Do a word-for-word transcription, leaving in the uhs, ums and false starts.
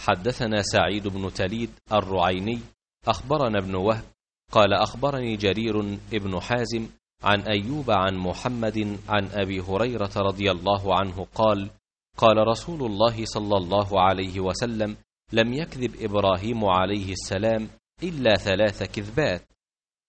حدثنا سعيد بن تليد الرعيني أخبرنا ابن وهب قال أخبرني جرير ابن حازم عن أيوب عن محمد عن أبي هريرة رضي الله عنه قال قال رسول الله صلى الله عليه وسلم: لم يكذب إبراهيم عليه السلام إلا ثلاث كذبات: